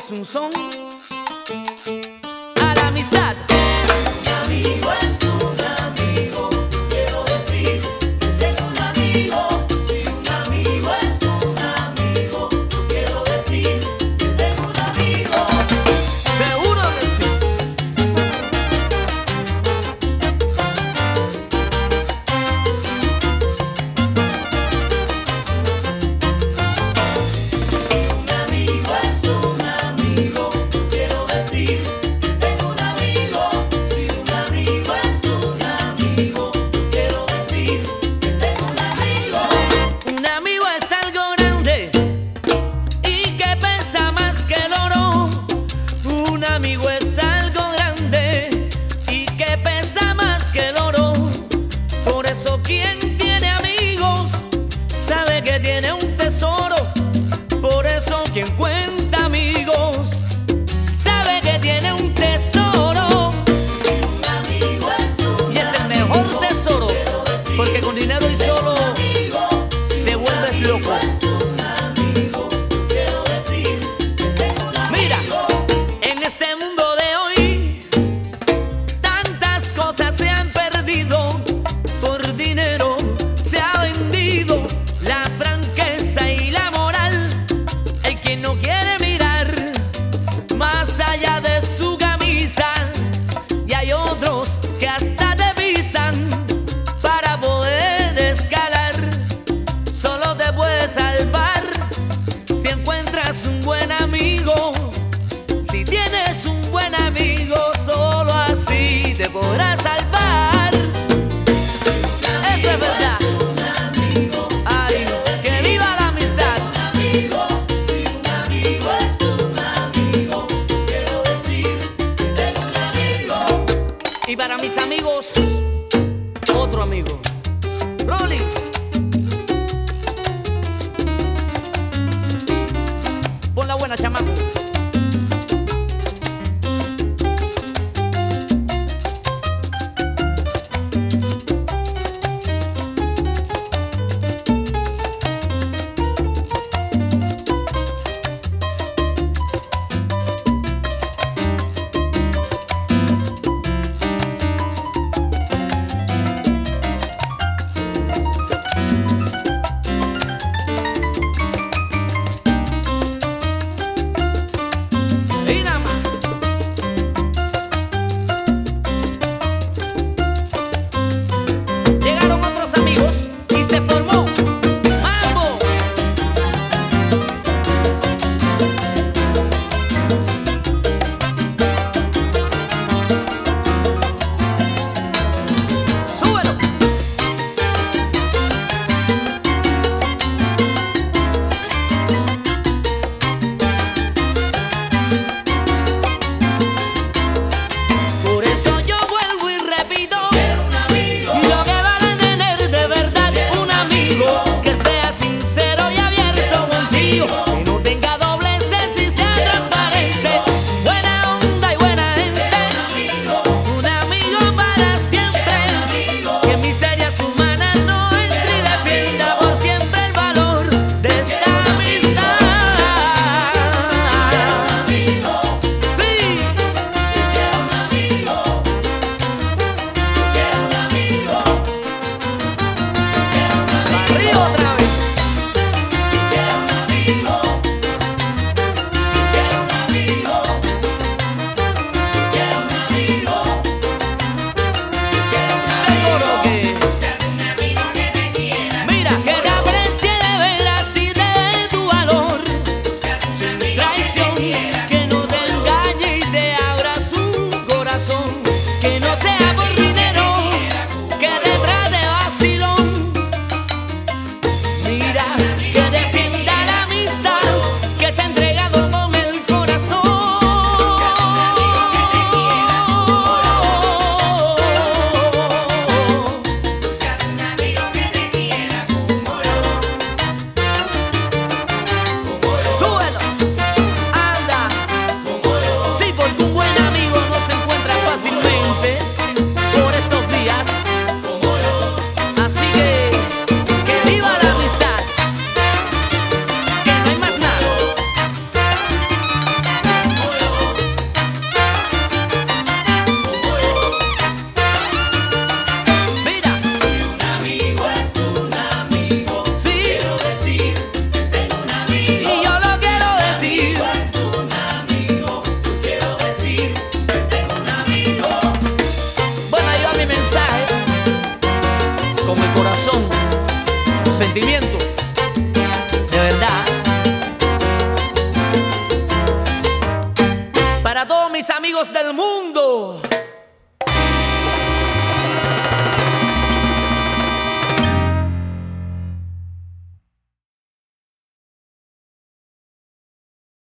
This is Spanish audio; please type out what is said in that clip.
es un son a la amistad. Un amigo es un amigo, quiero decir, tengo un amigo. Si un amigo es un amigo, quiero decir, tengo un amigo. Seguro que sí. Un amigo es un amigo, quiero decir, tengo un amigo. Si un amigo es un amigo, quiero decir, tengo un amigo. Un amigo es algo grande y que pesa más que el oro. Un amigo es algo grande y que pesa más que el oro. Por eso quien tiene amigos sabe que tiene un tesoro. Por eso quien cuenta amigos sabe que tiene un tesoro. Un amigo es un Y es el mejor tesoro, porque con dinero y solo amigo. te vuelves loco. Es un amigo, quiero decir, tengo un amigo. Mira, en este mundo de hoy tantas cosas se han perdido. Por dinero se ha vendido la franqueza y la moral. Hay quien no quiere mirar más allá de su camisa y hay otros que hasta te pisan para poder escalar. Solo te puedes salvar si encuentras un buen amigo. Si tienes un buen amigo, solo así te podrás salvar. Eso es verdad. Ay, que viva la amistad. Amigo, si un amigo es un amigo, quiero decir, tengo un amigo. Y para mis amigos, otro amigo. Rolly. Pon la buena, chamaco. Para todos mis amigos del mundo.